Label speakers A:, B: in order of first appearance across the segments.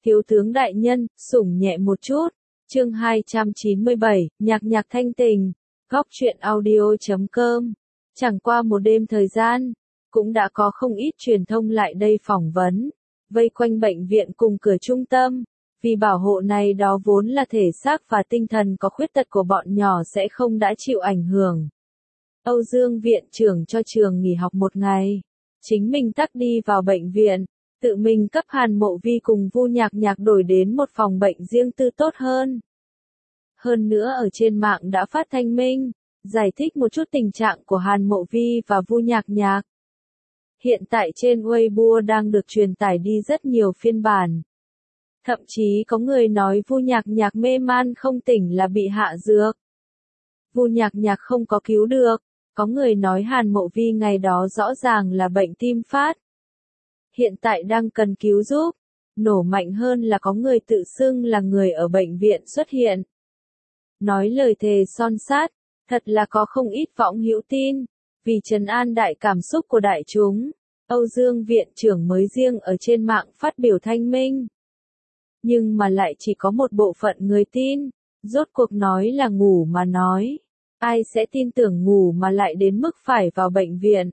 A: Thiếu tướng đại nhân, sủng nhẹ một chút. Chương 297, nhạc nhạc thanh tình. Góc truyện audio.com. Chẳng qua một đêm thời gian, cũng đã có không ít truyền thông lại đây phỏng vấn, vây quanh bệnh viện cùng cửa trung tâm. Vì bảo hộ này đó vốn là thể xác và tinh thần có khuyết tật của bọn nhỏ sẽ không đã chịu ảnh hưởng. Âu Dương viện trưởng cho trường nghỉ học một ngày. Chính mình tắc đi vào bệnh viện, tự mình cấp Hàn Mộ Vi cùng Vu Nhạc Nhạc đổi đến một phòng bệnh riêng tư tốt hơn. Hơn nữa ở trên mạng đã phát thanh minh, giải thích một chút tình trạng của Hàn Mộ Vi và Vu Nhạc Nhạc. Hiện tại trên Weibo đang được truyền tải đi rất nhiều phiên bản. Thậm chí có người nói Vu Nhạc Nhạc mê man không tỉnh là bị hạ dược. Vu Nhạc Nhạc không có cứu được. Có người nói Hàn Mộ Vi ngày đó rõ ràng là bệnh tim phát. Hiện tại đang cần cứu giúp. Nổ mạnh hơn là có người tự xưng là người ở bệnh viện xuất hiện. Nói lời thề son sát, thật là có không ít võng hữu tin. Vì trấn an đại cảm xúc của đại chúng, Âu Dương viện trưởng mới riêng ở trên mạng phát biểu thanh minh. Nhưng mà lại chỉ có một bộ phận người tin. Rốt cuộc nói là ngủ mà nói. Ai sẽ tin tưởng ngủ mà lại đến mức phải vào bệnh viện.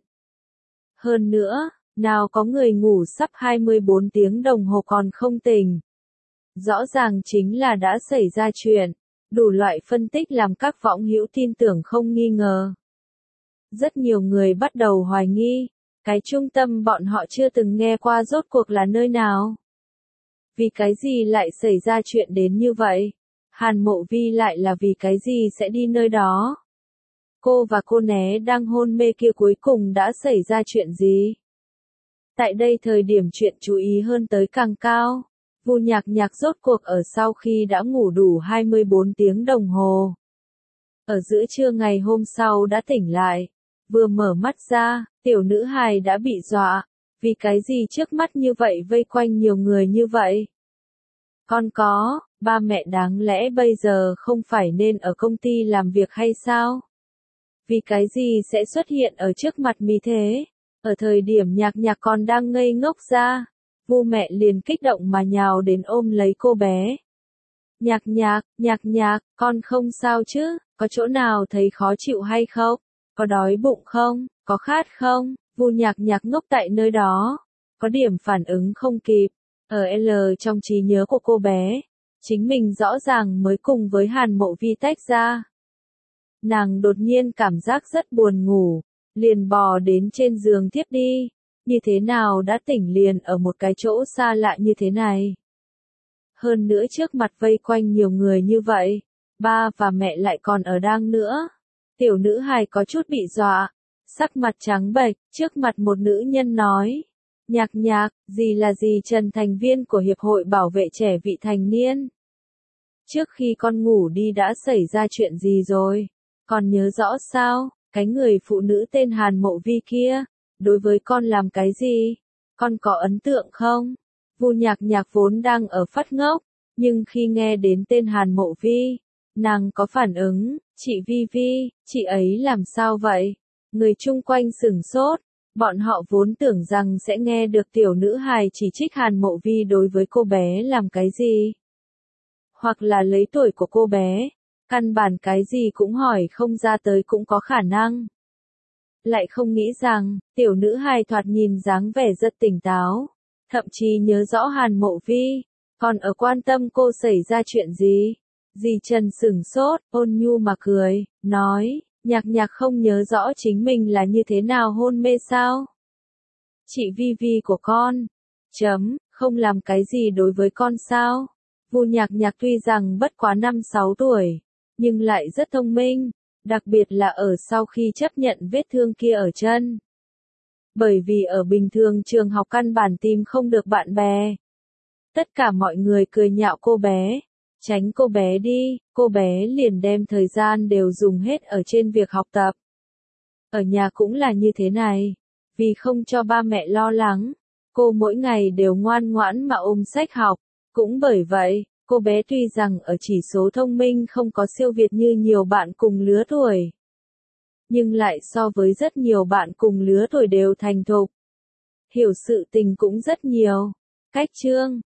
A: Hơn nữa, nào có người ngủ sắp 24 tiếng đồng hồ còn không tỉnh. Rõ ràng chính là đã xảy ra chuyện. Đủ loại phân tích làm các võng hữu tin tưởng không nghi ngờ. Rất nhiều người bắt đầu hoài nghi. Cái trung tâm bọn họ chưa từng nghe qua rốt cuộc là nơi nào. Vì cái gì lại xảy ra chuyện đến như vậy? Hàn Mộ Vi lại là vì cái gì sẽ đi nơi đó? Cô và cô né đang hôn mê kia cuối cùng đã xảy ra chuyện gì? Tại đây thời điểm chuyện chú ý hơn tới càng cao. Vu Nhạc Nhạc rốt cuộc ở sau khi đã ngủ đủ 24 tiếng đồng hồ. Ở giữa trưa ngày hôm sau đã tỉnh lại. Vừa mở mắt ra, tiểu nữ hài đã bị dọa. Vì cái gì trước mắt như vậy vây quanh nhiều người như vậy? Con có, ba mẹ đáng lẽ bây giờ không phải nên ở công ty làm việc hay sao? Vì cái gì sẽ xuất hiện ở trước mặt mi thế? Ở thời điểm Nhạc Nhạc còn đang ngây ngốc ra, Vu mẹ liền kích động mà nhào đến ôm lấy cô bé. Nhạc Nhạc, con không sao chứ? Có chỗ nào thấy khó chịu hay không? Có đói bụng không? Có khát không? Vu Nhạc Nhạc ngốc tại nơi đó, có điểm phản ứng không kịp. Ở L trong trí nhớ của cô bé, chính mình rõ ràng mới cùng với Hàn Mộ Vi tách ra. Nàng đột nhiên cảm giác rất buồn ngủ, liền bò đến trên giường thiếp đi. Như thế nào đã tỉnh liền ở một cái chỗ xa lạ như thế này? Hơn nữa trước mặt vây quanh nhiều người như vậy, ba và mẹ lại còn ở đang nữa. Tiểu nữ hài có chút bị dọa, sắc mặt trắng bệch, trước mặt một nữ nhân nói. Nhạc Nhạc, gì là gì Trần thành viên của Hiệp hội Bảo vệ trẻ vị thành niên? Trước khi con ngủ đi đã xảy ra chuyện gì rồi? Con nhớ rõ sao? Cái người phụ nữ tên Hàn Mộ Vi kia, đối với con làm cái gì? Con có ấn tượng không? Vu Nhạc Nhạc vốn đang ở phát ngốc, nhưng khi nghe đến tên Hàn Mộ Vi, nàng có phản ứng. Chị Vi Vi, chị ấy làm sao vậy? Người chung quanh sửng sốt. Bọn họ vốn tưởng rằng sẽ nghe được tiểu nữ hài chỉ trích Hàn Mộ Vi đối với cô bé làm cái gì. Hoặc là lấy tuổi của cô bé. Căn bản cái gì cũng hỏi không ra tới cũng có khả năng. Lại không nghĩ rằng, tiểu nữ hài thoạt nhìn dáng vẻ rất tỉnh táo. Thậm chí nhớ rõ Hàn Mộ Vi. Còn ở quan tâm cô xảy ra chuyện gì. Dì Trần sửng sốt, ôn nhu mà cười, nói. Nhạc Nhạc không nhớ rõ chính mình là như thế nào hôn mê sao? Chị Vi Vi của con, không làm cái gì đối với con sao? Vu Nhạc Nhạc tuy rằng bất quá 5-6 tuổi, nhưng lại rất thông minh, đặc biệt là ở sau khi chấp nhận vết thương kia ở chân. Bởi vì ở bình thường trường học căn bản tìm không được bạn bè. Tất cả mọi người cười nhạo cô bé. Tránh cô bé đi, cô bé liền đem thời gian đều dùng hết ở trên việc học tập. Ở nhà cũng là như thế này, vì không cho ba mẹ lo lắng, cô mỗi ngày đều ngoan ngoãn mà ôm sách học. Cũng bởi vậy, cô bé tuy rằng ở chỉ số thông minh không có siêu việt như nhiều bạn cùng lứa tuổi, nhưng lại so với rất nhiều bạn cùng lứa tuổi đều thành thục. Hiểu sự tình cũng rất nhiều. Cách chương